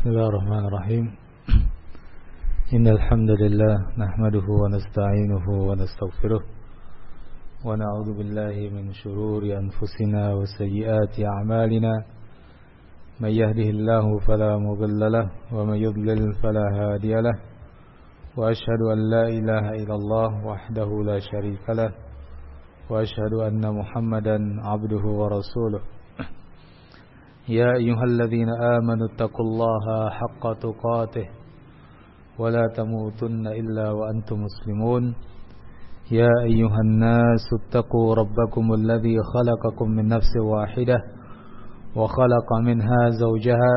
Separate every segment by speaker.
Speaker 1: بسم الله الرحمن الرحيم إن الحمد لله نحمده ونستعينه ونستغفره ونعوذ بالله من شرور أنفسنا وسيئات أعمالنا من يهده الله فلا مضل له ومن يضلل فلا هادي له وأشهد أن لا إله إلا الله وحده لا شريك له وأشهد أن محمدا عبده ورسوله يا أيها الذين آمنوا اتقوا الله حق تقاته ولا تموتن إلا وأنتم مسلمون يا أيها الناس اتقوا ربكم الذي خلقكم من نفس واحدة وخلق منها زوجها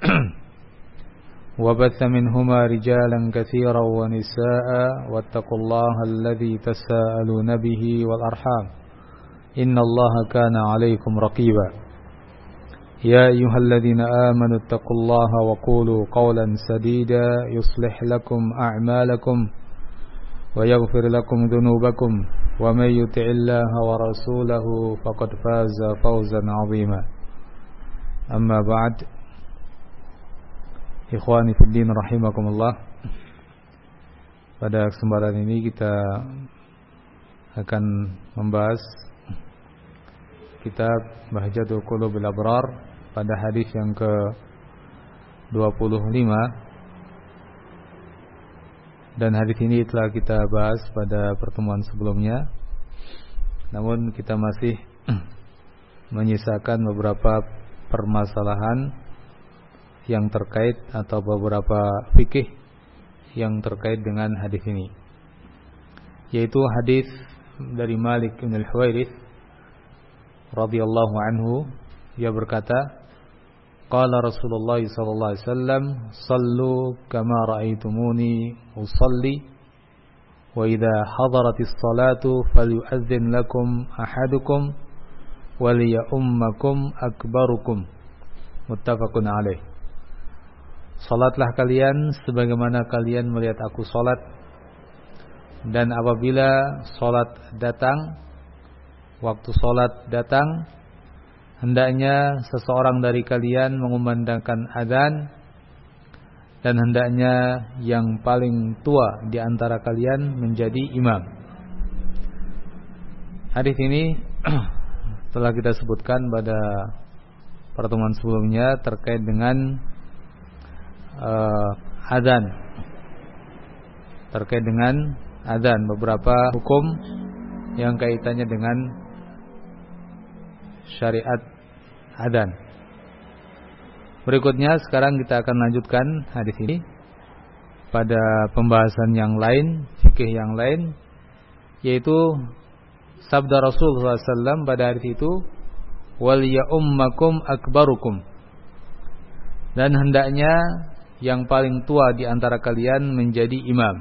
Speaker 1: وبث منهما رجالا كثيرا ونساء واتقوا الله الذي تساءلون به والأرحام إن الله كان عليكم رقيبا يا أيها الذين آمنوا اتقوا الله وقولوا قولا سديدا يصلح لكم أعمالكم ويغفر لكم ذنوبكم ومن يطع الله ورسوله فقد فاز فوزا عظيما أما بعد Ikhwani fiddin rahimakumullah. Pada kesempatan ini kita akan membahas kitab Bahjatul Qulubil Abrar pada hadis yang ke-25. Dan hadis ini telah kita bahas pada pertemuan sebelumnya. Namun kita masih menyisakan beberapa permasalahan yang terkait atau beberapa fikih yang terkait dengan hadis ini, yaitu hadis dari Malik bin Al-Huwairits radhiyallahu anhu. Ia berkata, qala Rasulullah sallallahu alaihi wasallam, sallu kama ra'aitumuni usalli wa idza hadaratis salatu falyu'adhdhin lakum ahadukum wa liya'ummakum akbarukum. Muttafaqun alaih. Salatlah kalian sebagaimana kalian melihat aku salat, dan apabila salat datang, waktu salat datang, hendaknya seseorang dari kalian mengumandangkan azan, dan hendaknya yang paling tua di antara kalian menjadi imam. Hadis ini telah kita sebutkan pada pertemuan sebelumnya terkait dengan azan, terkait dengan azan, beberapa hukum yang kaitannya dengan syariat azan. Berikutnya sekarang kita akan lanjutkan hadis ini pada pembahasan yang lain, fikih yang lain, yaitu sabda Rasulullah SAW pada hadis itu, wal ya'ummakum akbarukum, dan hendaknya yang paling tua di antara kalian menjadi imam.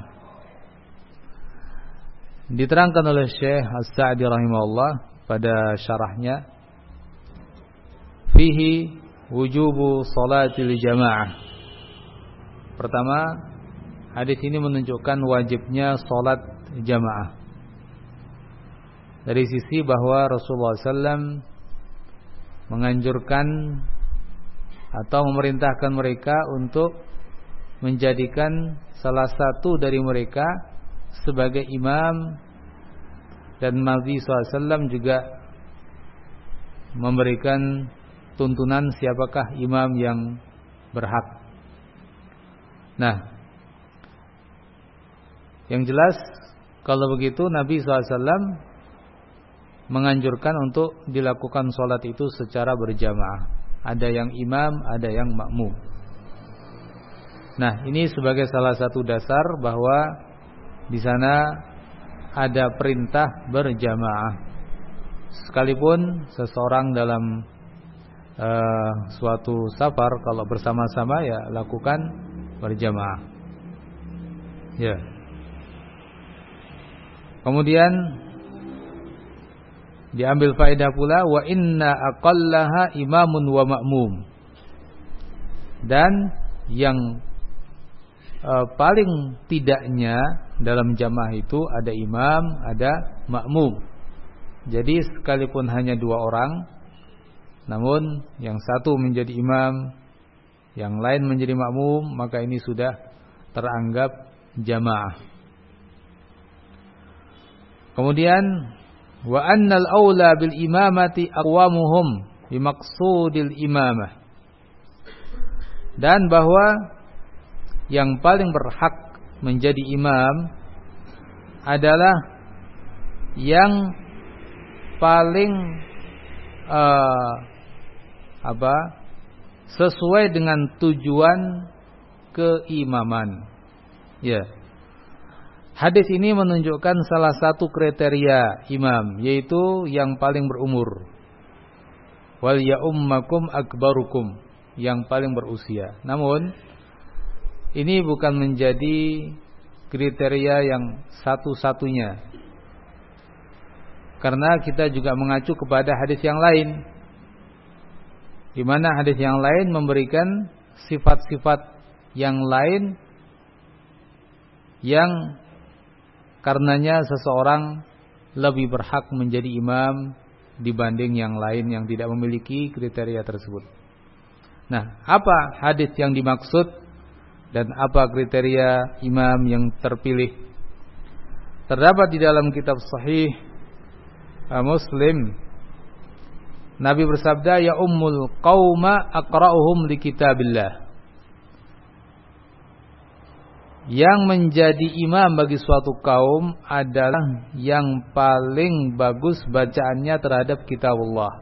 Speaker 1: Diterangkan oleh Syekh As-Sa'di rahimahullah pada syarahnya, fihi wujubu salatil jamaah. Pertama, hadis ini menunjukkan wajibnya salat jamaah. Dari sisi bahwa Rasulullah SAW menganjurkan atau memerintahkan mereka untuk menjadikan salah satu dari mereka sebagai imam, dan Nabi SAW juga memberikan tuntunan siapakah imam yang berhak. Nah, yang jelas kalau begitu Nabi SAW menganjurkan untuk dilakukan sholat itu secara berjamaah. Ada yang imam, ada yang makmum. Nah, ini sebagai salah satu dasar bahwa di sana ada perintah berjamaah. Sekalipun seseorang dalam suatu safar, kalau bersama-sama ya lakukan berjamaah. Ya. Kemudian diambil faedah pula, wa inna aqallaha imamun wa ma'mum. Dan yang paling tidaknya dalam jamaah itu ada imam, ada makmum. Jadi sekalipun hanya 2 orang, namun yang satu menjadi imam, yang lain menjadi makmum, maka ini sudah teranggap jamaah. Kemudian wa annal aula bil imamati aqwamuhum bimaqsudil imamah. Dan bahwa yang paling berhak menjadi imam adalah yang paling sesuai dengan tujuan keimaman. Ya. Hadis ini menunjukkan salah satu kriteria imam, yaitu yang paling berumur. Wal ya'ummakum akbarukum, yang paling berusia. Namun ini bukan menjadi kriteria yang satu-satunya, karena kita juga mengacu kepada hadis yang lain, di mana hadis yang lain memberikan sifat-sifat yang lain yang karenanya seseorang lebih berhak menjadi imam dibanding yang lain yang tidak memiliki kriteria tersebut. Nah, apa hadis yang dimaksud dan apa kriteria imam yang terpilih? Terdapat di dalam kitab Sahih Muslim, Nabi bersabda, ya ummul qauma aqra'uhum li kitabillah. Yang menjadi imam bagi suatu kaum adalah yang paling bagus bacaannya terhadap kitabullah.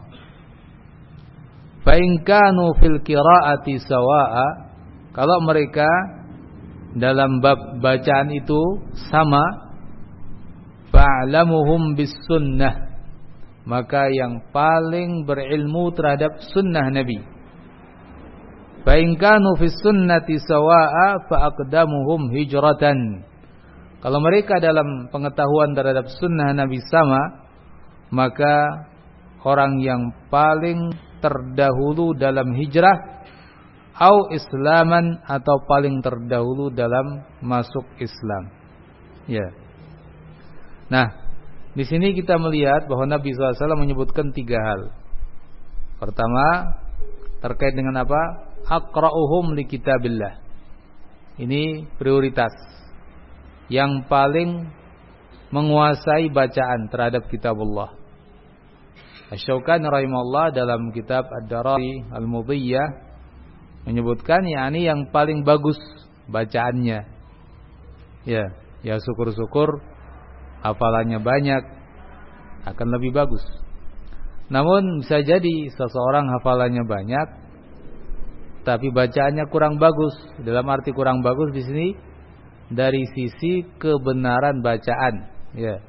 Speaker 1: Fa in kanu fil qiraati sawa'a, kalau mereka dalam bab bacaan itu sama, fa'lamuhum bis sunnah, maka yang paling berilmu terhadap sunnah Nabi. Fa in kanu fis sunnati sawa'a fa aqdamuhum hijratan. Kalau mereka dalam pengetahuan terhadap sunnah Nabi sama, maka orang yang paling terdahulu dalam hijrah au islaman, atau paling terdahulu dalam masuk Islam. Ya. Nah, di sini kita melihat bahwa Nabi SAW menyebutkan 3 hal. Pertama, terkait dengan apa? Aqra'uhum li kitabillah. Ini prioritas. Yang paling menguasai bacaan terhadap kitabullah. Asy-Syaukani rahimahullah dalam kitab Ad-Darari Al-Mudhiyyah menyebutkan yakni yang paling bagus bacaannya. Ya syukur-syukur hafalannya banyak, akan lebih bagus. Namun bisa jadi seseorang hafalannya banyak tapi bacaannya kurang bagus. Dalam arti kurang bagus di sini dari sisi kebenaran bacaan, ya.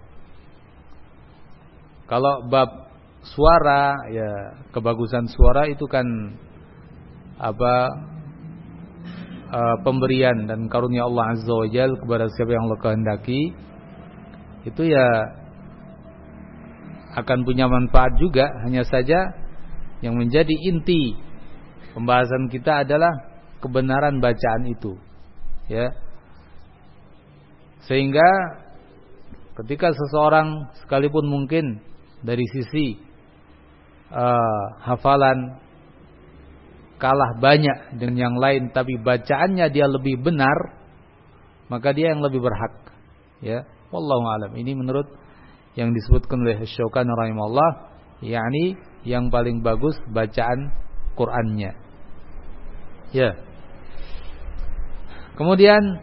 Speaker 1: Kalau bab suara, ya, kebagusan suara itu kan pemberian dan karunia Allah Azza wa Jalla kepada siapa yang Allah kehendaki. Itu ya akan punya manfaat juga. Hanya saja yang menjadi inti pembahasan kita adalah kebenaran bacaan itu, ya. Sehingga ketika seseorang sekalipun mungkin dari sisi hafalan kalah banyak dengan yang lain, tapi bacaannya dia lebih benar, maka dia yang lebih berhak, ya. Wallahu a'lam. Ini menurut yang disebutkan oleh Asy-Syaukani rahimahullah, yakni yang paling bagus bacaan Qur'annya. Ya. Kemudian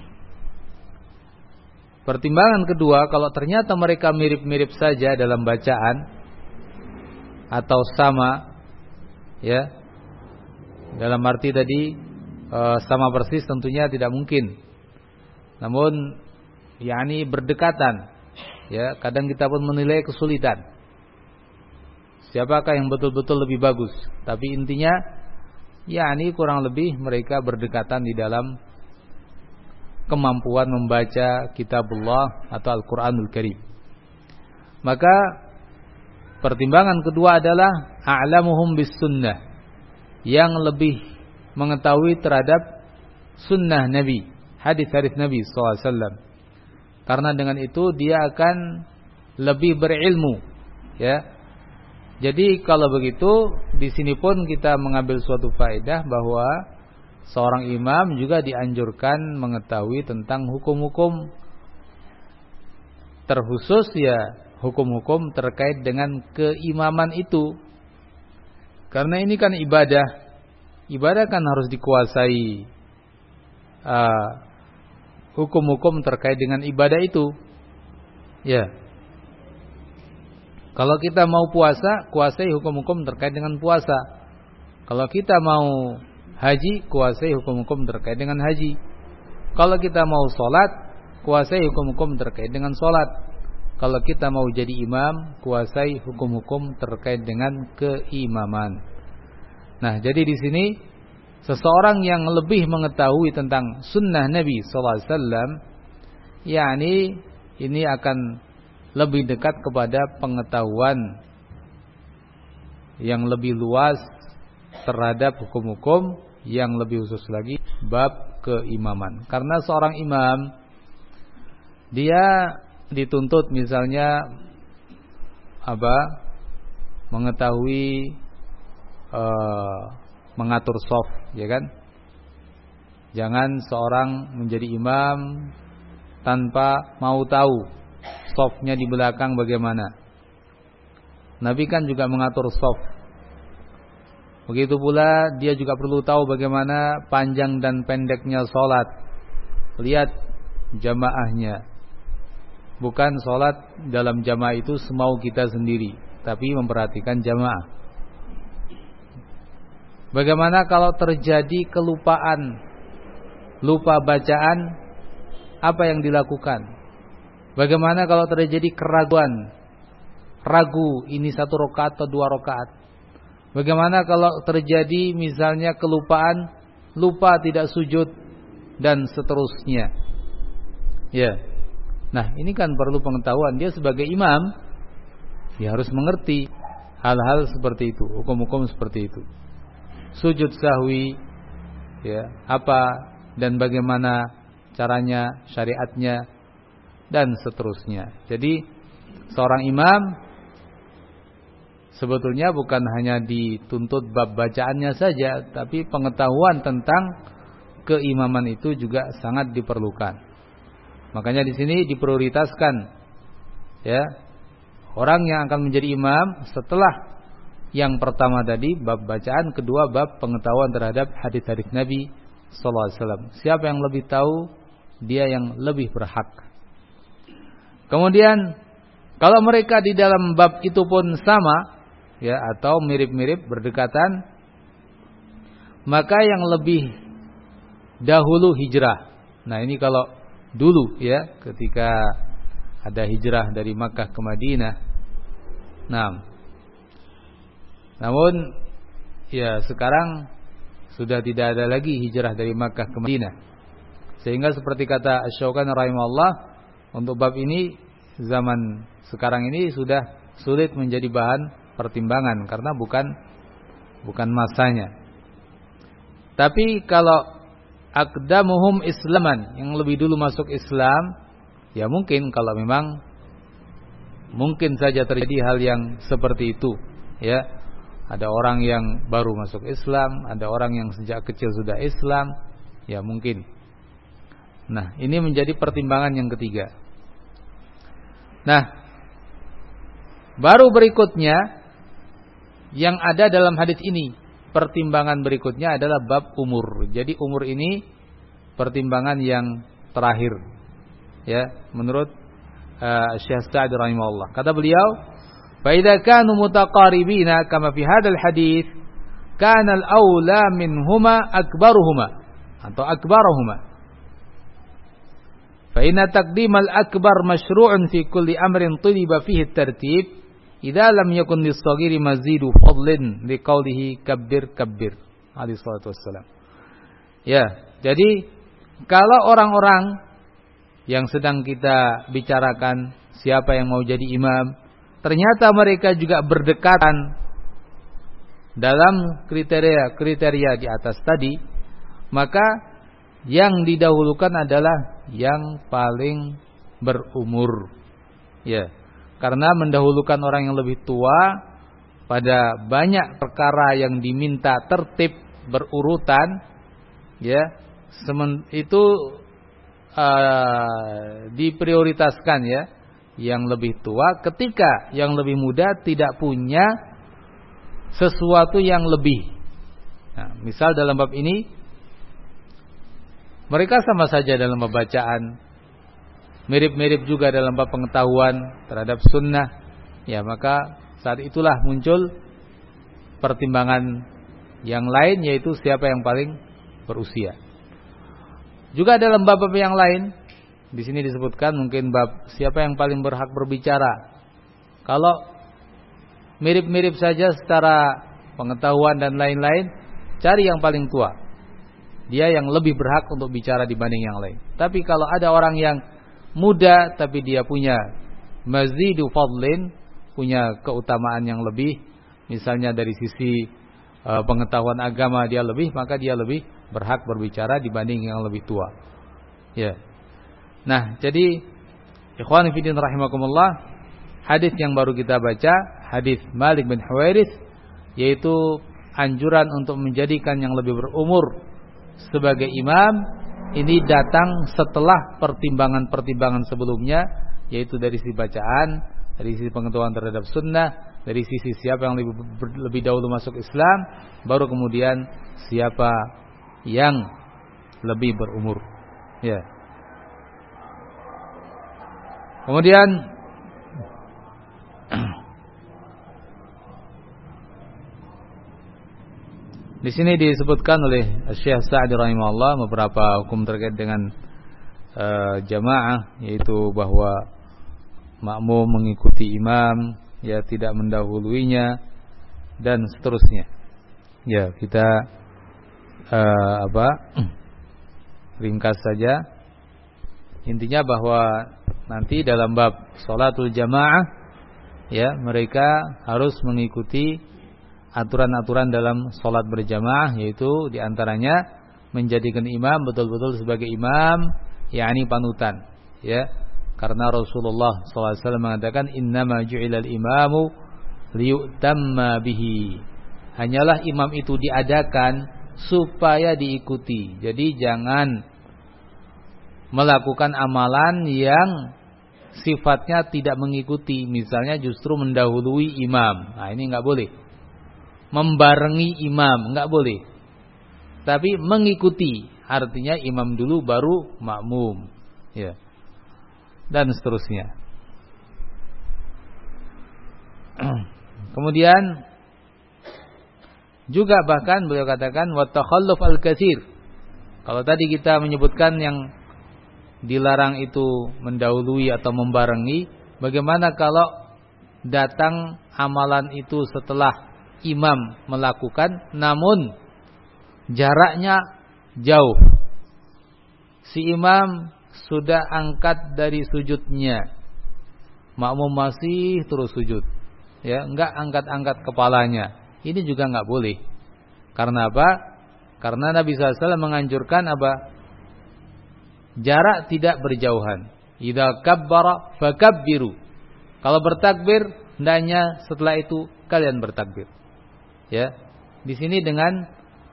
Speaker 1: pertimbangan kedua, kalau ternyata mereka mirip-mirip saja dalam bacaan atau sama, ya. Dalam arti tadi sama persis tentunya tidak mungkin. Namun yakni berdekatan, ya, kadang kita pun menilai kesulitan. Siapakah yang betul-betul lebih bagus? Tapi intinya yakni kurang lebih mereka berdekatan di dalam kemampuan membaca kitabullah atau Al-Qur'anul Karim. Maka pertimbangan kedua adalah a'lamuhum bis sunnah, yang lebih mengetahui terhadap sunnah Nabi, hadis-hadis Nabi SAW. Karena dengan itu dia akan lebih berilmu, ya. Jadi kalau begitu di sini pun kita mengambil suatu faedah bahwa seorang imam juga dianjurkan mengetahui tentang hukum-hukum, terkhusus ya hukum-hukum terkait dengan keimaman itu. Karena ini kan ibadah. Ibadah kan harus dikuasai hukum-hukum terkait dengan ibadah itu. Ya. Kalau kita mau puasa, kuasai hukum-hukum terkait dengan puasa. Kalau kita mau haji, kuasai hukum-hukum terkait dengan haji. Kalau kita mau sholat, kuasai hukum-hukum terkait dengan sholat. Kalau kita mau jadi imam, kuasai hukum-hukum terkait dengan keimaman. Nah, jadi di sini seseorang yang lebih mengetahui tentang sunnah Nabi sallallahu alaihi wasallam, yakni ini akan lebih dekat kepada pengetahuan yang lebih luas terhadap hukum-hukum, yang lebih khusus lagi bab keimaman. Karena seorang imam dia dituntut misalnya mengetahui mengatur shaf, ya kan? Jangan seorang menjadi imam tanpa mau tahu shafnya di belakang bagaimana. Nabi kan juga mengatur shaf. Begitu pula dia juga perlu tahu bagaimana panjang dan pendeknya salat. Lihat jamaahnya. Bukan salat dalam jamaah itu semau kita sendiri, tapi memperhatikan jamaah. Bagaimana kalau terjadi kelupaan, lupa bacaan, apa yang dilakukan? Bagaimana kalau terjadi keraguan, ragu ini 1 rakaat atau 2 rakaat? Bagaimana kalau terjadi misalnya kelupaan, lupa tidak sujud dan seterusnya? Ya. Nah, ini kan perlu pengetahuan. Dia sebagai imam, dia harus mengerti hal-hal seperti itu, hukum-hukum seperti itu. Sujud sahwi, ya, apa dan bagaimana caranya, syariatnya, dan seterusnya. Jadi seorang imam sebetulnya bukan hanya dituntut bab bacaannya saja, tapi pengetahuan tentang keimaman itu juga sangat diperlukan. Makanya di sini diprioritaskan, ya, orang yang akan menjadi imam setelah yang pertama tadi bab bacaan, kedua bab pengetahuan terhadap hadis-hadis Nabi sallallahu alaihi wasallam. Siapa yang lebih tahu, dia yang lebih berhak. Kemudian kalau mereka di dalam bab itu pun sama, ya, atau mirip-mirip berdekatan, maka yang lebih dahulu hijrah. Nah, ini kalau dulu, ya, ketika ada hijrah dari Makkah ke Madinah. Namun ya sekarang sudah tidak ada lagi hijrah dari Makkah ke Madinah. Sehingga seperti kata Asy-Syaukani rahimahullah, untuk bab ini zaman sekarang ini sudah sulit menjadi bahan pertimbangan karena bukan masanya. Tapi kalau aqdamuhum islaman, yang lebih dulu masuk Islam, ya mungkin kalau memang mungkin saja terjadi hal yang seperti itu, ya. Ada orang yang baru masuk Islam, ada orang yang sejak kecil sudah Islam, ya mungkin. Nah, ini menjadi pertimbangan yang ketiga. Nah, baru berikutnya yang ada dalam hadis ini, pertimbangan berikutnya adalah bab umur. Jadi umur ini pertimbangan yang terakhir, ya, menurut Syekh Sa'di rahimahullah. Kata beliau, فإذا كانوا متقاربين كما في هذا الحديث كان الأولى منهما أكبرهما atau أكبرهما فإن تقديم الأكبر مشروع في كل أمر طلب فيه الترتيب إذا لم يكن للصغير مزيد فضل لقوله كبر كبر عليه الصلاة والسلام. Ya, jadi kalau orang-orang yang sedang kita bicarakan, siapa yang mau jadi imam, ternyata mereka juga berdekatan dalam kriteria di atas tadi, maka yang didahulukan adalah yang paling berumur. Ya, karena mendahulukan orang yang lebih tua pada banyak perkara yang diminta tertib berurutan, Ya, itu diprioritaskan ya, yang lebih tua ketika yang lebih muda tidak punya sesuatu yang lebih. Nah, misal dalam bab ini mereka sama saja dalam bab bacaan, mirip-mirip juga dalam bab pengetahuan terhadap sunnah. Ya, maka saat itulah muncul pertimbangan yang lain, yaitu siapa yang paling berusia. Juga dalam bab-bab yang lain, di sini disebutkan mungkin bab siapa yang paling berhak berbicara. Kalau mirip-mirip saja secara pengetahuan dan lain-lain, cari yang paling tua. Dia yang lebih berhak untuk bicara dibanding yang lain. Tapi kalau ada orang yang muda tapi dia punya mazidu fadlin, punya keutamaan yang lebih, misalnya dari sisi pengetahuan agama dia lebih, maka dia lebih berhak berbicara dibanding yang lebih tua. Ya. Nah, jadi ikhwan fillah rahimakumullah, hadis yang baru kita baca, hadis Malik bin Huwairis, yaitu anjuran untuk menjadikan yang lebih berumur sebagai imam, ini datang setelah pertimbangan-pertimbangan sebelumnya, yaitu dari sisi bacaan, dari sisi pengetahuan terhadap sunnah, dari sisi siapa yang lebih dahulu masuk Islam, baru kemudian siapa yang lebih berumur. Ya. Kemudian di sini disebutkan oleh Syekh Sa'di rahimahullah beberapa hukum terkait dengan jamaah, yaitu bahwa makmum mengikuti imam, ya, tidak mendahuluinya dan seterusnya. Ya, kita ringkas saja. Intinya bahwa nanti dalam bab sholatul jamaah, ya, mereka harus mengikuti aturan-aturan dalam sholat berjamaah, yaitu diantaranya menjadikan imam betul-betul sebagai imam, yakni panutan, ya, karena Rasulullah SAW mengatakan innama ju'ilal imamu liyutamma bihi, hanyalah imam itu diadakan supaya diikuti. Jadi jangan melakukan amalan yang sifatnya tidak mengikuti, misalnya justru mendahului imam. Nah, ini enggak boleh. Membarengi imam enggak boleh. Tapi mengikuti, artinya imam dulu baru makmum, ya. Dan seterusnya. Kemudian juga bahkan beliau katakan wa takhalluf al-katsir. Kalau tadi kita menyebutkan yang dilarang itu mendahului atau membarengi, bagaimana kalau datang amalan itu setelah imam melakukan namun jaraknya jauh. Si imam sudah angkat dari sujudnya, makmum masih terus sujud, ya, enggak angkat-angkat kepalanya. Ini juga enggak boleh. Karena apa? Karena Nabi SAW menganjurkan apa? Jarak tidak berjauhan. Idza kabbara fakabbiru. Kalau bertakbir, hendaknya setelah itu kalian bertakbir. Ya. Di sini dengan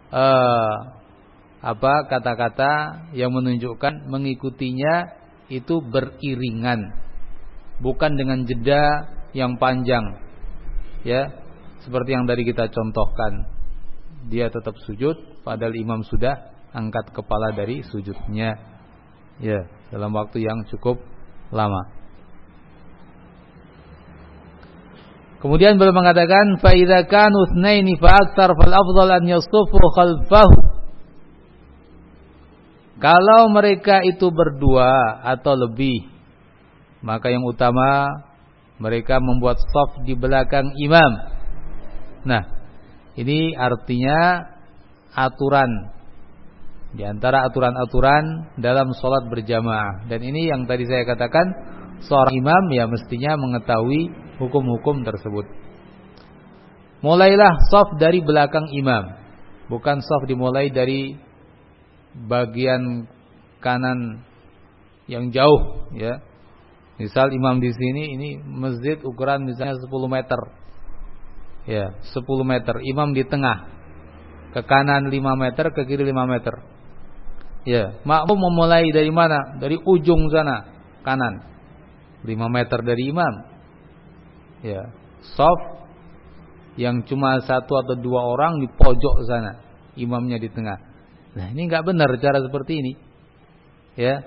Speaker 1: kata-kata yang menunjukkan mengikutinya itu beriringan, bukan dengan jeda yang panjang. Ya. Seperti yang tadi kita contohkan, dia tetap sujud padahal imam sudah angkat kepala dari sujudnya, ya, dalam waktu yang cukup lama. Kemudian beliau mengatakan fa idza kanu itsnaini fa aktsar fal afdal an yasuffu khalfahu. Kalau mereka itu berdua atau lebih, maka yang utama mereka membuat shaf di belakang imam. Nah, ini artinya aturan di antara aturan-aturan dalam sholat berjamaah. Dan ini yang tadi saya katakan, seorang imam ya mestinya mengetahui hukum-hukum tersebut. Mulailah shaf dari belakang imam, bukan shaf dimulai dari bagian kanan yang jauh, ya. Misal imam di sini, ini masjid ukuran misalnya 10 meter. Ya, 10 meter. Imam di tengah. Ke kanan 5 meter, ke kiri 5 meter. Ya, makmum memulai dari mana? Dari ujung sana, kanan. 5 meter dari imam. Ya, shaf yang cuma 1 atau 2 orang di pojok sana, imamnya di tengah. Nah, ini enggak benar cara seperti ini. Ya.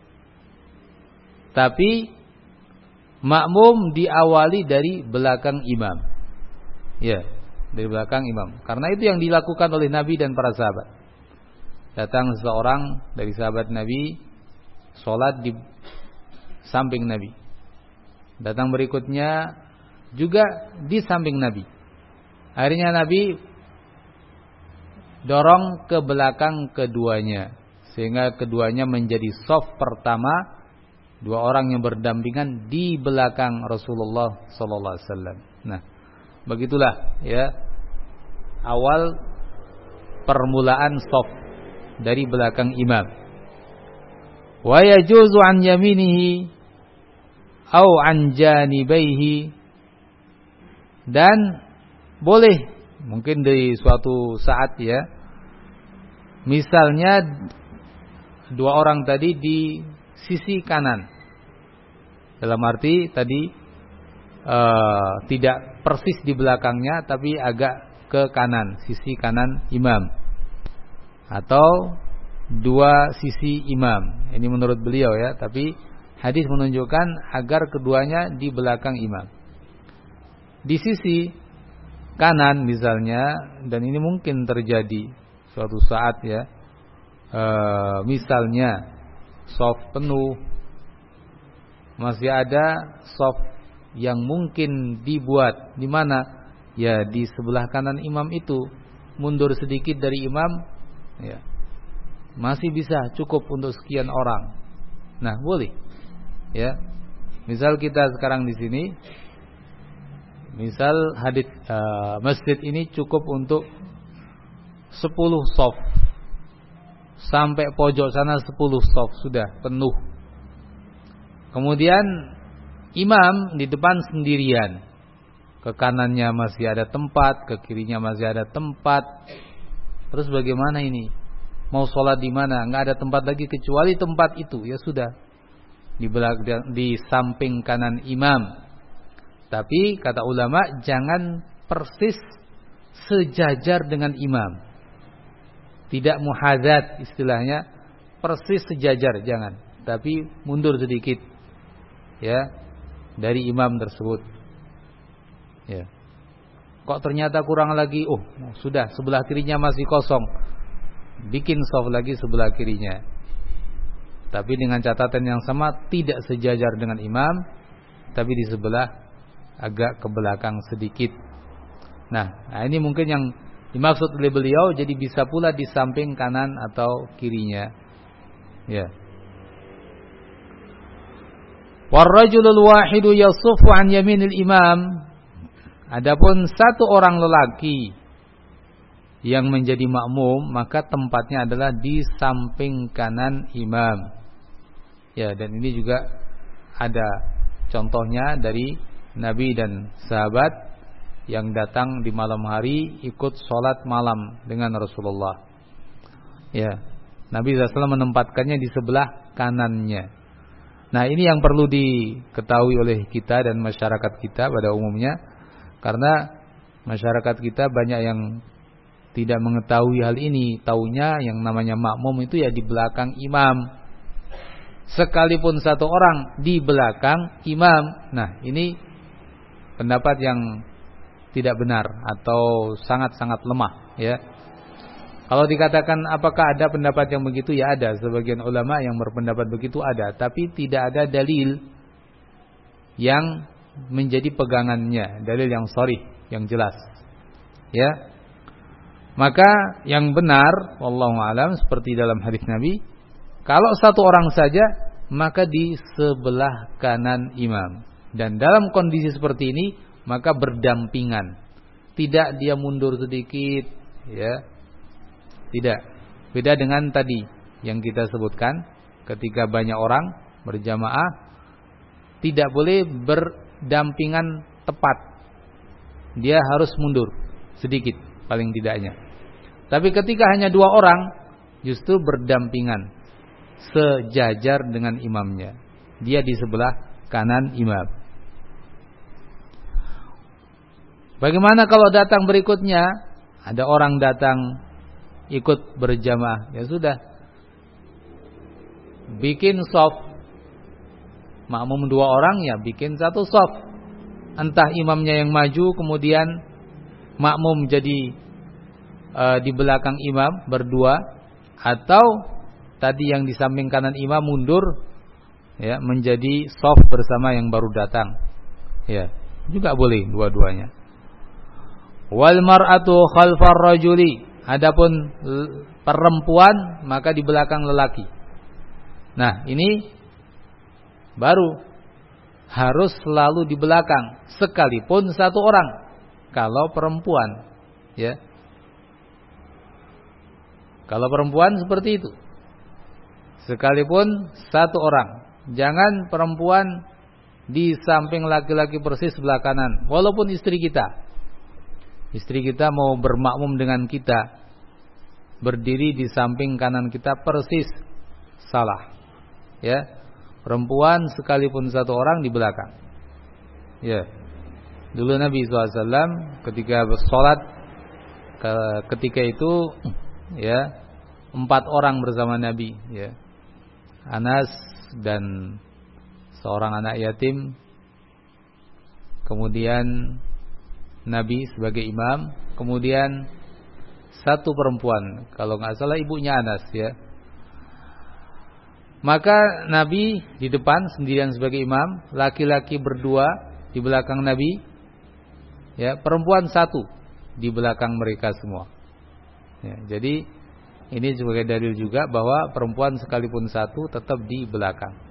Speaker 1: Tapi makmum diawali dari belakang imam. Ya, dari belakang imam. Karena itu yang dilakukan oleh Nabi dan para sahabat. Datang seseorang dari sahabat Nabi, sholat di samping Nabi. Datang berikutnya juga di samping Nabi. Akhirnya Nabi dorong ke belakang keduanya, sehingga keduanya menjadi shaf pertama, 2 orang yang berdampingan di belakang Rasulullah sallallahu alaihi wasallam. Nah, begitulah ya awal permulaan shaf dari belakang imam. Wa yajuzu an yaminihi au an janibaihi, dan boleh mungkin di suatu saat ya, misalnya 2 orang tadi di sisi kanan, dalam arti tadi tidak persis di belakangnya tapi agak ke kanan, sisi kanan imam, atau 2 sisi imam. Ini menurut beliau ya, tapi hadis menunjukkan agar keduanya di belakang imam. Di sisi kanan misalnya, dan ini mungkin terjadi suatu saat ya, misalnya shaf penuh, masih ada shaf yang mungkin dibuat di mana ya, di sebelah kanan imam itu, mundur sedikit dari imam ya, masih bisa cukup untuk sekian orang. Nah, boleh ya. Misal kita sekarang di sini, misal masjid ini cukup untuk 10 shaf. Sampai pojok sana 10 shaf sudah penuh. Kemudian imam di depan sendirian. Ke kanannya masih ada tempat, ke kirinya masih ada tempat. Terus bagaimana ini? Mau sholat di mana? Enggak ada tempat lagi kecuali tempat itu. Ya sudah. Di samping kanan imam. Tapi kata ulama, jangan persis sejajar dengan imam. Tidak muhadzat istilahnya, persis sejajar jangan, tapi mundur sedikit ya dari imam tersebut. Ya. Kok ternyata kurang lagi? Oh, sudah sebelah kirinya masih kosong. Bikin shaf lagi sebelah kirinya. Tapi dengan catatan yang sama, tidak sejajar dengan imam, tapi di sebelah agak ke belakang sedikit. Nah, ini mungkin yang dimaksud oleh beliau, jadi bisa pula di samping kanan atau kirinya. Ya. Warrajulul wahidu yasuffu an yaminil imam. Adapun satu orang lelaki yang menjadi makmum, maka tempatnya adalah di samping kanan imam. Ya, dan ini juga ada contohnya dari Nabi dan sahabat yang datang di malam hari ikut sholat malam dengan Rasulullah. Ya, Nabi SAW menempatkannya di sebelah kanannya. Nah, ini yang perlu diketahui oleh kita dan masyarakat kita pada umumnya, karena masyarakat kita banyak yang tidak mengetahui hal ini. Taunya yang namanya makmum itu ya di belakang imam. Sekalipun satu orang di belakang imam. Nah, ini pendapat yang tidak benar atau sangat-sangat lemah ya. Kalau dikatakan apakah ada pendapat yang begitu, ya ada. Sebagian ulama yang berpendapat begitu ada, tapi tidak ada dalil yang menjadi pegangannya, dalil yang sharih, yang jelas. Ya. Maka yang benar wallahu alam seperti dalam hadis Nabi, kalau satu orang saja maka di sebelah kanan imam. Dan dalam kondisi seperti ini maka berdampingan. Tidak dia mundur sedikit ya. Tidak. Beda dengan tadi yang kita sebutkan, ketika banyak orang berjamaah tidak boleh berdampingan tepat. Dia harus mundur sedikit paling tidaknya. Tapi ketika hanya 2 orang justru berdampingan, sejajar dengan imamnya. Dia di sebelah kanan imam. Bagaimana kalau datang berikutnya, ada orang datang ikut berjamaah, ya sudah, bikin shaf. Makmum 2 orang, ya bikin 1 shaf. Entah imamnya yang maju, kemudian makmum jadi di belakang imam berdua, atau tadi yang di samping kanan imam mundur, ya, menjadi shaf bersama yang baru datang. Ya, juga boleh dua-duanya. Wal mar'atu khalfar rajuli, adapun perempuan maka di belakang lelaki. Nah, ini baru harus selalu di belakang, sekalipun 1 orang. Kalau perempuan, ya. Kalau perempuan seperti itu, sekalipun 1 orang. Jangan perempuan di samping laki-laki persis sebelah kanan, walaupun istri kita. Istri kita mau bermakmum dengan kita, berdiri di samping kanan kita persis, salah. Ya, perempuan sekalipun 1 orang di belakang. Ya, dulu Nabi SAW ketika bersolat, ketika itu, ya, 4 orang bersama Nabi. Ya, Anas dan seorang anak yatim, kemudian Nabi sebagai imam, kemudian 1 perempuan, kalau nggak salah ibunya Anas, ya. Maka Nabi di depan sendirian sebagai imam, laki-laki 2 di belakang Nabi, ya, perempuan 1 di belakang mereka semua. Ya, jadi ini sebagai dalil juga bahwa perempuan sekalipun 1 tetap di belakang.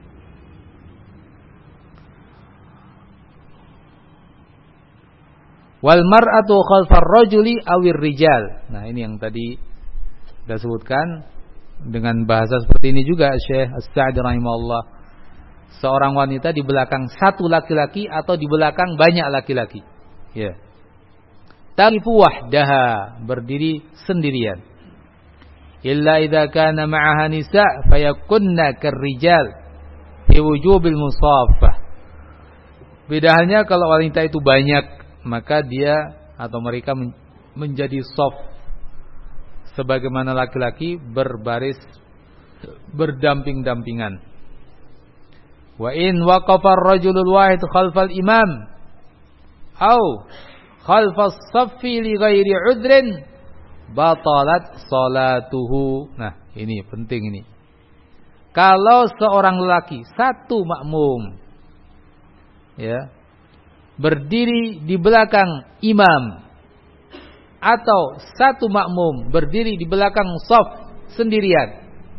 Speaker 1: Wal mar'atu khalfar rajuli awir rijal. Nah, ini yang tadi kita sebutkan dengan bahasa seperti ini juga Syekh As-Sa'di rahimahullah. Seorang wanita di belakang 1 laki-laki atau di belakang banyak laki-laki. Ya. Taqifu wahdaha, berdiri sendirian. Illa idza kana ma'aha nisa' fayakunna karrijal fi wujubil musaffah. Beda halnya kalau wanita itu banyak, maka dia atau mereka menjadi shaf sebagaimana laki-laki berbaris berdamping-dampingan. Wa in waqafa ar-rajulul wahid khalfal imam au khalfas saffi li ghairi udrin batalat salatuhu. Nah, ini penting ini. Kalau seorang lelaki 1 makmum, ya, berdiri di belakang imam, atau 1 makmum berdiri di belakang shaf sendirian,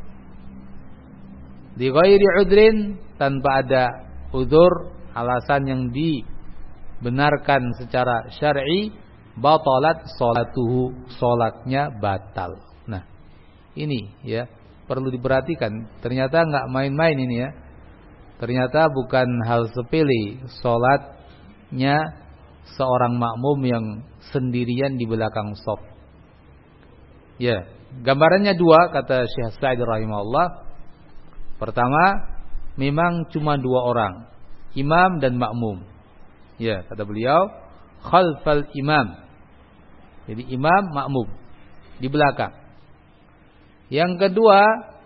Speaker 1: di ghairi udrin, tanpa ada udzur, alasan yang dibenarkan secara syar'i, batalat salatuhu, salatnya batal. Nah, ini, ya, perlu diperhatikan. Ternyata enggak main-main ini, ya. Ternyata bukan hal sepele salatnya seorang makmum yang sendirian di belakang shaf. Ya, gambarannya 2 kata Syekh Sa'di rahimahullah. Pertama, memang cuma 2 orang, imam dan makmum. Ya, kata beliau, khalfal imam. Jadi imam, makmum di belakang. Yang kedua,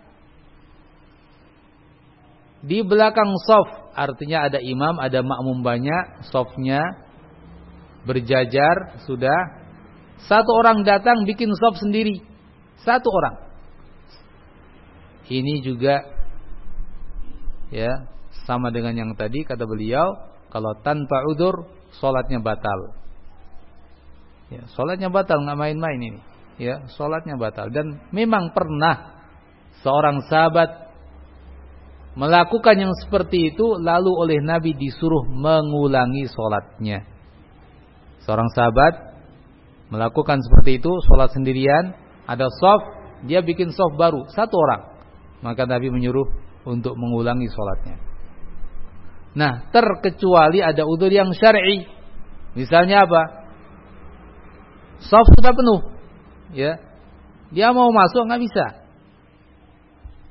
Speaker 1: di belakang shaf, artinya ada imam, ada makmum banyak, shafnya berjajar sudah. 1 orang datang bikin shaf sendiri, 1 orang. Ini juga, ya, sama dengan yang tadi kata beliau, kalau tanpa udzur salatnya batal. Ya, salatnya batal, enggak main-main ini. Ya, salatnya batal. Dan memang pernah seorang sahabat melakukan yang seperti itu, lalu oleh Nabi disuruh mengulangi salatnya. Seorang sahabat melakukan seperti itu, salat sendirian, ada shaf, dia bikin shaf baru 1 orang. Maka Nabi menyuruh untuk mengulangi salatnya. Nah, terkecuali ada udzur yang syar'i. Misalnya apa? Shaf sudah penuh, ya. Dia mau masuk enggak bisa.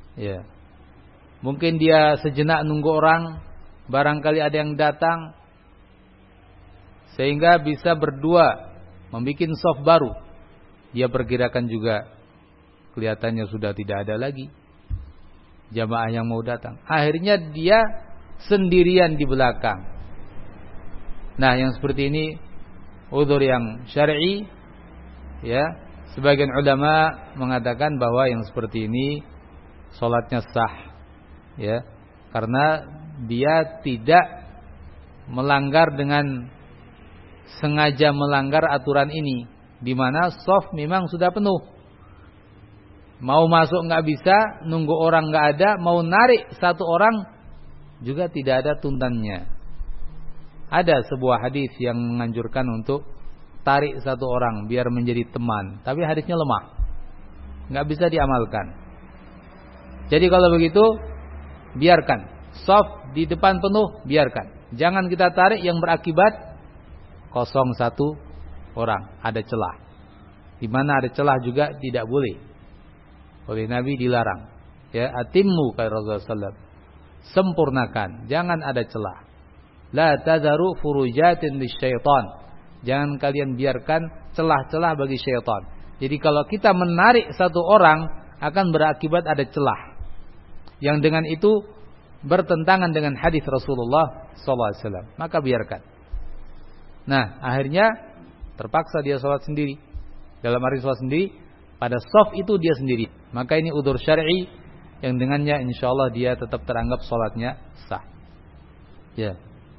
Speaker 1: Ya. Mungkin dia sejenak nunggu orang, barangkali ada yang datang, sehingga bisa berdua membuat soft baru. Dia perkirakan juga kelihatannya sudah tidak ada lagi jamaah yang mau datang. Akhirnya dia sendirian di belakang. Nah, yang seperti ini udzur yang syar'i, ya. Sebagian ulama mengatakan bahwa yang seperti ini salatnya sah, ya, karena dia tidak melanggar dengan sengaja melanggar aturan ini, di mana shaf memang sudah penuh. Mau masuk nggak bisa, nunggu orang nggak ada, mau narik satu orang juga tidak ada tuntannya. Ada sebuah hadis yang menganjurkan untuk tarik satu orang biar menjadi teman, tapi hadisnya lemah, nggak bisa diamalkan. Jadi kalau begitu, biarkan shaf di depan penuh, biarkan. Jangan kita tarik yang berakibat kosong satu orang, ada celah. Di mana ada celah juga tidak boleh. Oleh Nabi dilarang. Ya, atimmu kata Rasulullah sallallahu alaihi wasallam. Sempurnakan, jangan ada celah. La tadharu furujatin lisyaitan. Jangan kalian biarkan celah-celah bagi syaitan. Jadi kalau kita menarik satu orang akan berakibat ada celah. Yang dengan itu bertentangan dengan hadis Rasulullah sallallahu alaihi wasallam. Maka biarkan. Nah, akhirnya terpaksa dia sholat sendiri. Dalam arti sholat sendiri, pada shaf itu dia sendiri. Maka ini udzur syar'i yang dengannya insyaallah dia tetap teranggap sholatnya sah. Ya.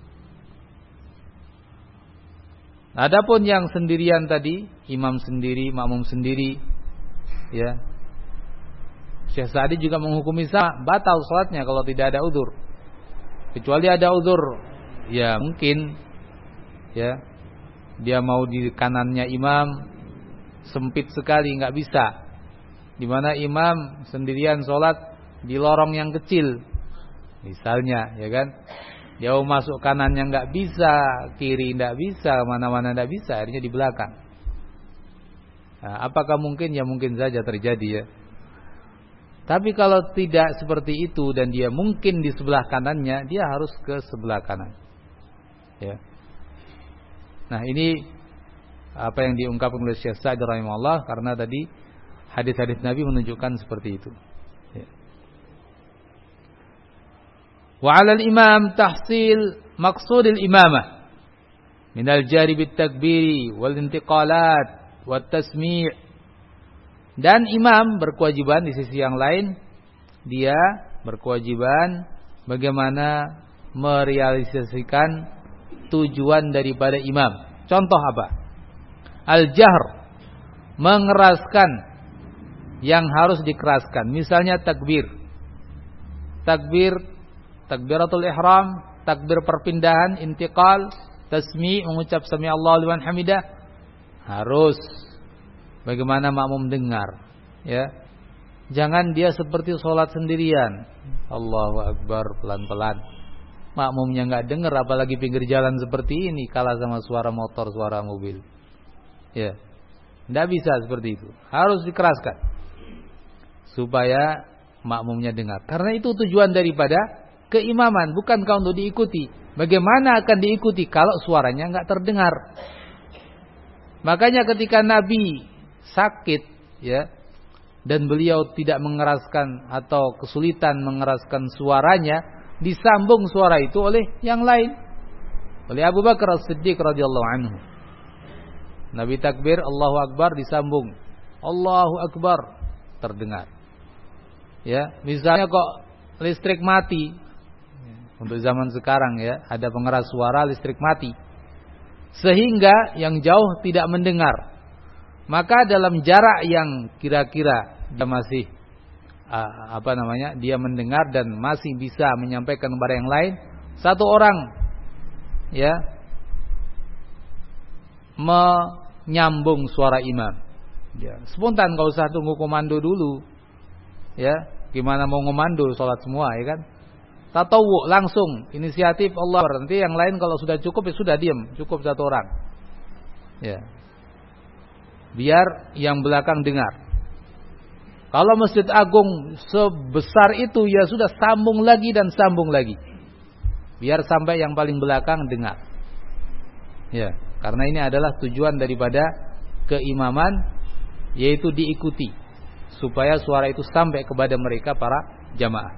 Speaker 1: Adapun yang sendirian tadi, imam sendiri, makmum sendiri, ya. Syekh Sa'di juga menghukumi sama, batal sholatnya kalau tidak ada udzur. Kecuali ada udzur, ya mungkin, ya, dia mau di kanannya imam, sempit sekali, nggak bisa. Di mana imam sendirian sholat di lorong yang kecil, misalnya, ya kan? Dia mau masuk kanannya nggak bisa, kiri nggak bisa, mana-mana nggak bisa, akhirnya di belakang. Nah, apakah mungkin? Ya mungkin saja terjadi, ya. Tapi kalau tidak seperti itu dan dia mungkin di sebelah kanannya, dia harus ke sebelah kanan. Ya. Nah, ini apa yang diungkapkan oleh Syekh Sa'di rahimahullah, karena tadi hadis-hadis Nabi menunjukkan seperti itu. Ya. Wa 'alal imam tahsil maqsudil imamah minal jari bit takbiri wal intiqalat wat tasmi'. Dan imam berkewajiban di sisi yang lain, dia berkewajiban bagaimana merealisasikan tujuan daripada imam. Contoh apa? Al-jahr, mengeraskan yang harus dikeraskan. Misalnya takbir. Takbiratul ihram, takbir perpindahan, intiqal, tasmi', mengucap sami Allahu liman hamidah, harus bagaimana makmum dengar, ya. Jangan dia seperti sholat sendirian, Allahu Akbar pelan-pelan, makmumnya nggak dengar, apalagi pinggir jalan seperti ini, kalah sama suara motor, suara mobil, ya. Tidak bisa seperti itu, harus dikeraskan supaya makmumnya dengar. Karena itu tujuan daripada keimaman, bukankah untuk diikuti? Bagaimana akan diikuti kalau suaranya nggak terdengar? Makanya ketika Nabi sakit, ya, dan beliau tidak mengeraskan atau kesulitan mengeraskan suaranya, disambung suara itu oleh yang lain, oleh Abu Bakar As-Siddiq radhiyallahu anhu. Nabi takbir Allahu Akbar, disambung Allahu Akbar, terdengar. Ya, misalnya kok listrik mati, untuk zaman sekarang, ya, ada pengeras suara, listrik mati, sehingga yang jauh tidak mendengar. Maka dalam jarak yang kira-kira dia masih dia mendengar dan masih bisa menyampaikan kepada yang lain, satu orang, ya, menyambung suara imam. Ya, spontan, enggak usah tunggu komando dulu. Ya, gimana mau ngomando sholat semua, ya kan? Tatawwu, langsung inisiatif Allah. Nanti yang lain kalau sudah cukup, ya sudah diam, cukup satu orang. Ya. Biar yang belakang dengar. Kalau Masjid Agung sebesar itu, ya sudah sambung lagi dan sambung lagi. Biar sampai yang paling belakang dengar. Ya, karena ini adalah tujuan daripada keimaman, yaitu diikuti supaya suara itu sampai kepada mereka para jamaah.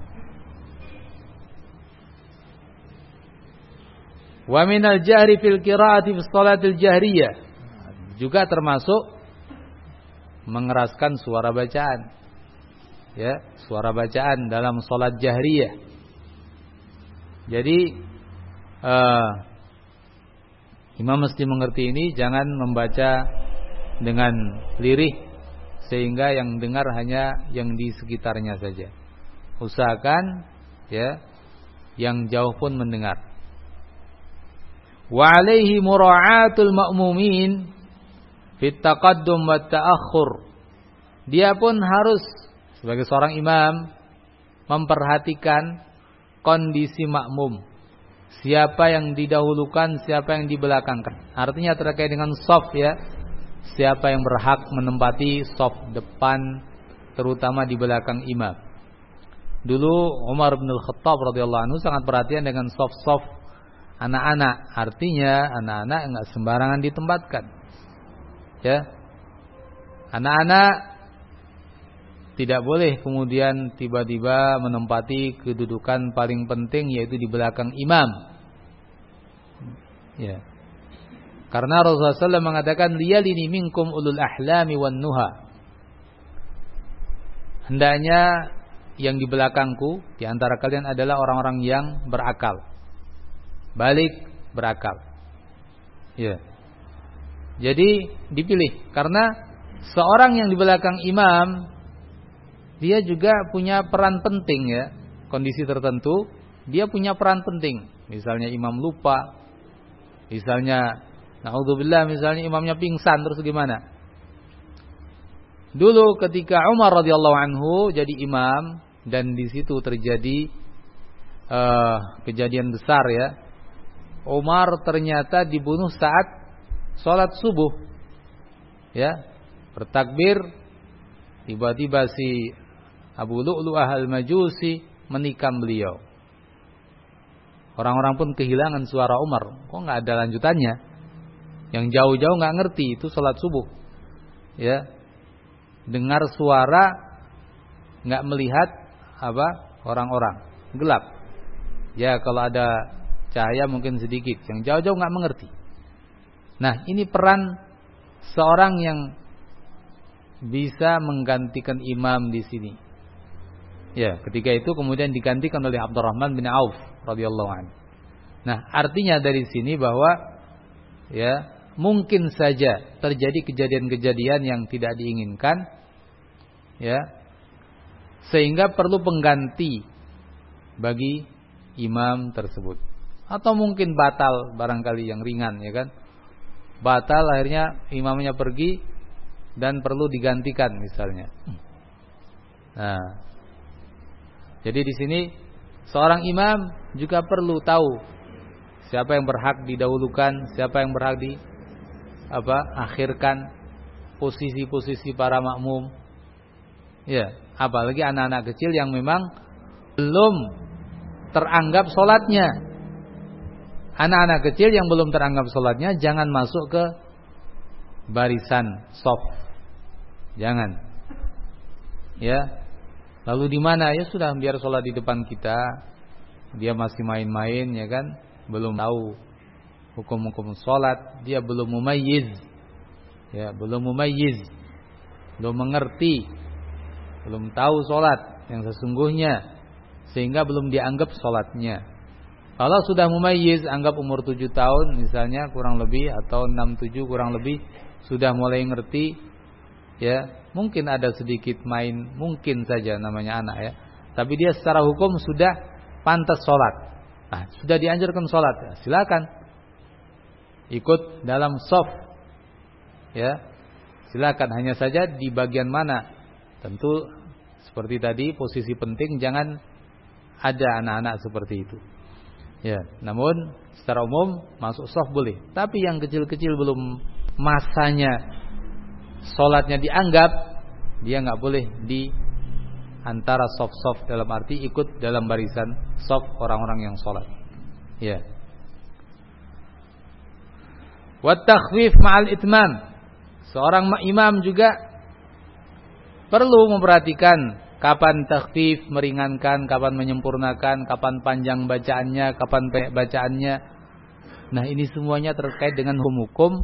Speaker 1: Wa minal jahri fil qiraati fi shalatil jahriyah, juga termasuk mengeraskan suara bacaan. Ya, suara bacaan dalam salat jahriyah. Jadi imam mesti mengerti ini, jangan membaca dengan lirih sehingga yang dengar hanya yang di sekitarnya saja. Usahakan ya yang jauh pun mendengar. Wa alaihi mura'atul ma'mumin fit taqaddum wat ta'akhur. Dia pun harus sebagai seorang imam memperhatikan kondisi makmum. Siapa yang didahulukan, siapa yang dibelakangkan. Artinya terkait dengan shaf ya. Siapa yang berhak menempati shaf depan, terutama di belakang imam. Dulu Umar bin Al-Khattab radhiyallahu anhu sangat perhatian dengan shaf-shaf anak-anak. Artinya anak-anak enggak sembarangan ditempatkan. Ya. Anak-anak tidak boleh kemudian tiba-tiba menempati kedudukan paling penting, yaitu di belakang imam. Ya. Karena Rasulullah SAW mengatakan liyalini minkum ulul ahlami wan nuha. Hendaknya yang di belakangku di antara kalian adalah orang-orang yang berakal. Balik berakal. Ya. Jadi dipilih karena seorang yang di belakang imam dia juga punya peran penting ya. Kondisi tertentu dia punya peran penting. Misalnya imam lupa, misalnya naudzubillah, misalnya imamnya pingsan, terus gimana? Dulu ketika Umar radhiyallahu anhu jadi imam dan di situ terjadi kejadian besar ya. Umar ternyata dibunuh saat sholat subuh. Ya, bertakbir, tiba-tiba si Abu Lu'lu'ah al-Majusi menikam beliau. Orang-orang pun kehilangan suara Umar. Kok nggak ada lanjutannya? Yang jauh-jauh nggak ngerti itu sholat subuh. Ya, dengar suara, nggak melihat apa orang-orang, gelap. Ya, kalau ada cahaya mungkin sedikit. Yang jauh-jauh nggak mengerti. Nah, ini peran seorang yang bisa menggantikan imam di sini. Ya, ketika itu kemudian digantikan oleh Abdurrahman bin Auf radhiyallahu anhu. Nah, artinya dari sini bahwa ya, mungkin saja terjadi kejadian-kejadian yang tidak diinginkan ya, sehingga perlu pengganti bagi imam tersebut. Atau mungkin batal barangkali yang ringan ya kan. Batal akhirnya imamnya pergi dan perlu digantikan misalnya. Nah, jadi di sini seorang imam juga perlu tahu siapa yang berhak didahulukan, siapa yang berhak akhirkan, posisi-posisi para makmum. Ya, apalagi anak-anak kecil yang memang belum teranggap sholatnya. Anak-anak kecil yang belum teranggap sholatnya jangan masuk ke barisan shaf. Jangan. Ya. Lalu di mana? Ya sudah, biar sholat di depan kita. Dia masih main-main ya kan, belum tahu hukum-hukum sholat, dia belum mumayyiz. Ya, belum mumayyiz. Belum mengerti. Belum tahu sholat yang sesungguhnya, sehingga belum dianggap sholatnya. Kalau sudah mumayyiz, anggap umur 7 tahun misalnya kurang lebih, atau 6-7 kurang lebih, sudah mulai ngerti ya. Mungkin ada sedikit main, mungkin saja namanya anak ya. Tapi dia secara hukum sudah pantas sholat. Nah, sudah dianjurkan sholat, ya, silakan ikut dalam shaf. Ya, silakan. Hanya saja di bagian mana? Tentu seperti tadi, posisi penting jangan ada anak-anak seperti itu. Ya, namun secara umum masuk shaf boleh. Tapi yang kecil-kecil belum masanya sholatnya dianggap, dia nggak boleh antara saf-saf, dalam arti ikut dalam barisan saf orang-orang yang sholat. Ya. Wa takhfif ma'al itmam. Seorang imam juga perlu memperhatikan kapan takhfif, meringankan, kapan menyempurnakan, kapan panjang bacaannya, kapan pendek bacaannya. Nah, ini semuanya terkait dengan hukum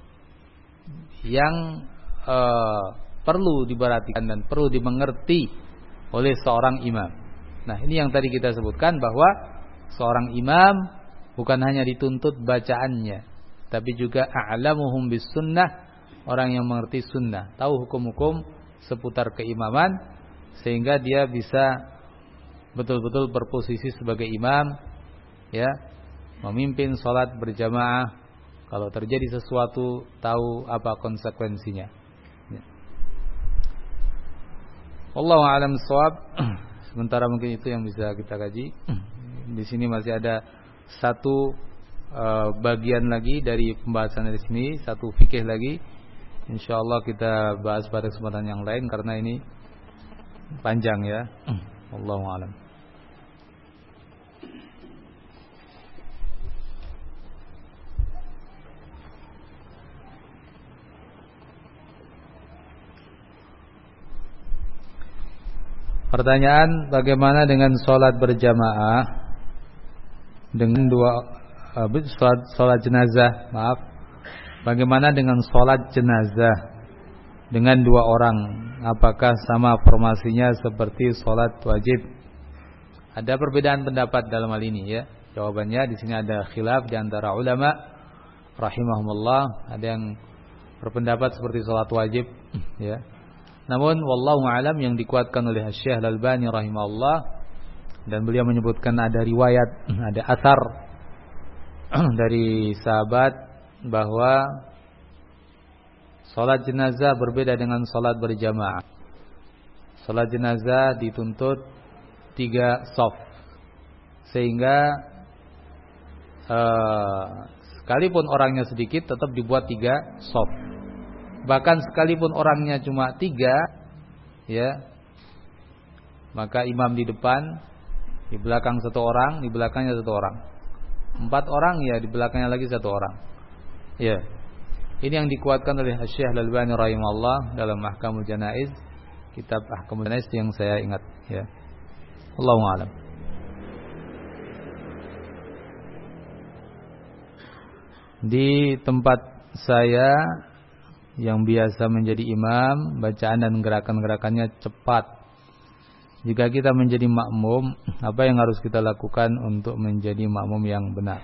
Speaker 1: yang perlu diperhatikan dan perlu dimengerti oleh seorang imam. Nah, ini yang tadi kita sebutkan bahwa seorang imam bukan hanya dituntut bacaannya, tapi juga a'lamuhum bis sunnah, orang yang mengerti sunnah, tahu hukum-hukum seputar keimaman, sehingga dia bisa betul-betul berposisi sebagai imam, ya, memimpin sholat berjamaah. Kalau terjadi sesuatu, tahu apa konsekuensinya. Ya. Wallahu a'lam shawab. Sementara mungkin itu yang bisa kita kaji. Di sini masih ada satu bagian lagi dari pembahasan dari sini, satu fikih lagi. Insyaallah kita bahas pada kesempatan yang lain karena ini panjang ya. Wallahu a'lam. Pertanyaan, bagaimana dengan sholat berjamaah dengan sholat jenazah? Maaf. Bagaimana dengan sholat jenazah dengan dua orang? Apakah sama formasinya seperti sholat wajib? Ada perbedaan pendapat dalam hal ini ya. Jawabannya di sini ada khilaf di antara ulama rahimahumullah. Ada yang berpendapat seperti sholat wajib ya. Namun wallahu a'lam, yang dikuatkan oleh Syekh Al-Albani rahimahullah, dan beliau menyebutkan ada riwayat, ada athar dari sahabat bahwa salat jenazah berbeda dengan salat berjamaah. Salat jenazah dituntut 3 shaf, sehingga sekalipun orangnya sedikit tetap dibuat 3 shaf. Bahkan sekalipun orangnya cuma 3, ya, maka imam di depan, di belakang 1 orang, di belakangnya 1 orang. 4 orang ya, di belakangnya lagi 1 orang. Ya. Ini yang dikuatkan oleh Syekh Al-Albani rahimahullah dalam Ahkamul Janaiz, kitab Ahkamul Janaiz yang saya ingat, ya. Allahu a'lam. Di tempat saya yang biasa menjadi imam, bacaan dan gerakan-gerakannya cepat. Jika kita menjadi makmum, apa yang harus kita lakukan untuk menjadi makmum yang benar?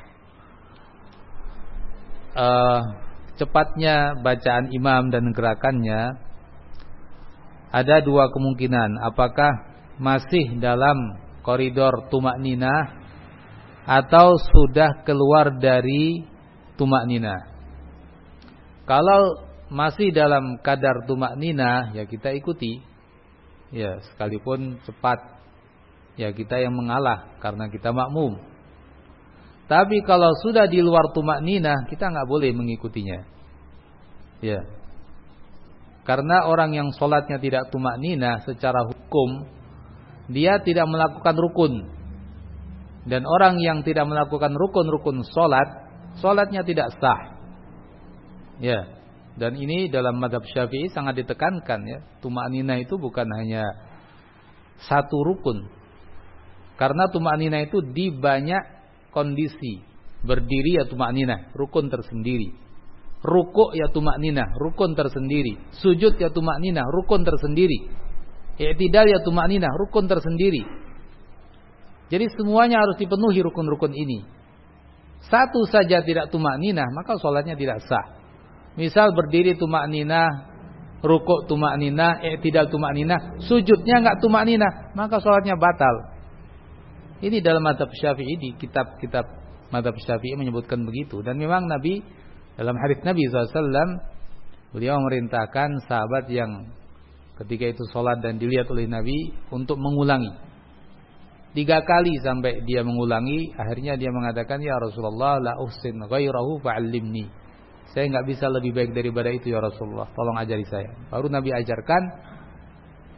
Speaker 1: Cepatnya bacaan imam dan gerakannya ada 2 kemungkinan. Apakah masih dalam koridor tumakninah atau sudah keluar dari tumakninah? Kalau masih dalam kadar tumakninah, ya kita ikuti. Ya, sekalipun cepat, ya kita yang mengalah karena kita makmum. Tapi kalau sudah di luar tumakninah, kita nggak boleh mengikutinya. Ya. Karena orang yang sholatnya tidak tumakninah secara hukum, dia tidak melakukan rukun. Dan orang yang tidak melakukan rukun-rukun sholatnya tidak sah. Ya. Dan ini dalam mazhab Syafi'i sangat ditekankan ya. Tumakninah itu bukan hanya satu rukun. Karena tumakninah itu di banyak kondisi. Berdiri ya tumakninah, rukun tersendiri. Rukuk ya tumakninah, rukun tersendiri. Sujud ya tumakninah, rukun tersendiri. I'tidal ya tumakninah, rukun tersendiri. Jadi semuanya harus dipenuhi rukun-rukun ini. Satu saja tidak tumakninah, maka sholatnya tidak sah. Misal berdiri tumakninah, rukuk tumakninah, i'tidal tumakninah, sujudnya enggak tumakninah, maka sholatnya batal. Ini dalam mazhab Syafi'i, di kitab-kitab mazhab Syafi'i menyebutkan begitu. Dan memang Nabi, dalam hadits Nabi SAW, beliau memerintahkan sahabat yang ketika itu sholat dan dilihat oleh Nabi untuk mengulangi 3 kali sampai dia mengulangi. Akhirnya dia mengatakan, ya Rasulullah, la uhsin ghairahu fa'allimni. Saya enggak bisa lebih baik daripada itu ya Rasulullah, tolong ajari saya. Baru Nabi ajarkan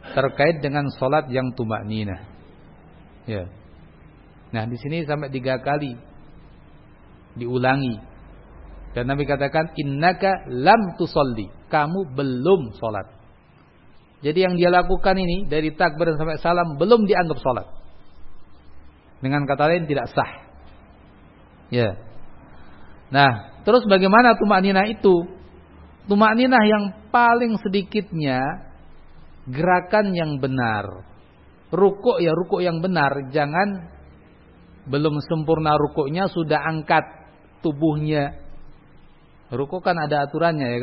Speaker 1: terkait dengan salat yang tumakninah. Ya. Nah, di sini sampai 3 kali diulangi. Dan Nabi katakan innaka lam tusolli, kamu belum salat. Jadi yang dia lakukan ini dari takbir sampai salam belum dianggap salat. Dengan kata lain tidak sah. Ya. Nah, terus bagaimana tumakninah itu? Tumakninah yang paling sedikitnya gerakan yang benar. Rukuk ya rukuk yang benar, jangan belum sempurna rukuknya sudah angkat tubuhnya. Rukuk kan ada aturannya ya kan?